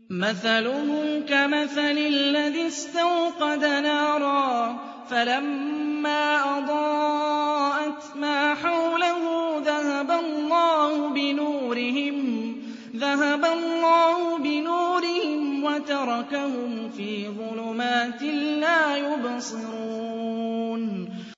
مَثَلُهُمْ كَمَثَلِ الَّذِي اسْتَوْقَدَ نَارًا فَلَمَّا أَضَاءَتْ مَا حَوْلَهُ ذَهَبَ اللَّهُ بِنُورِهِمْ وَتَرَكَهُمْ فِي ظُلُمَاتٍ لَّا يُبْصِرُونَ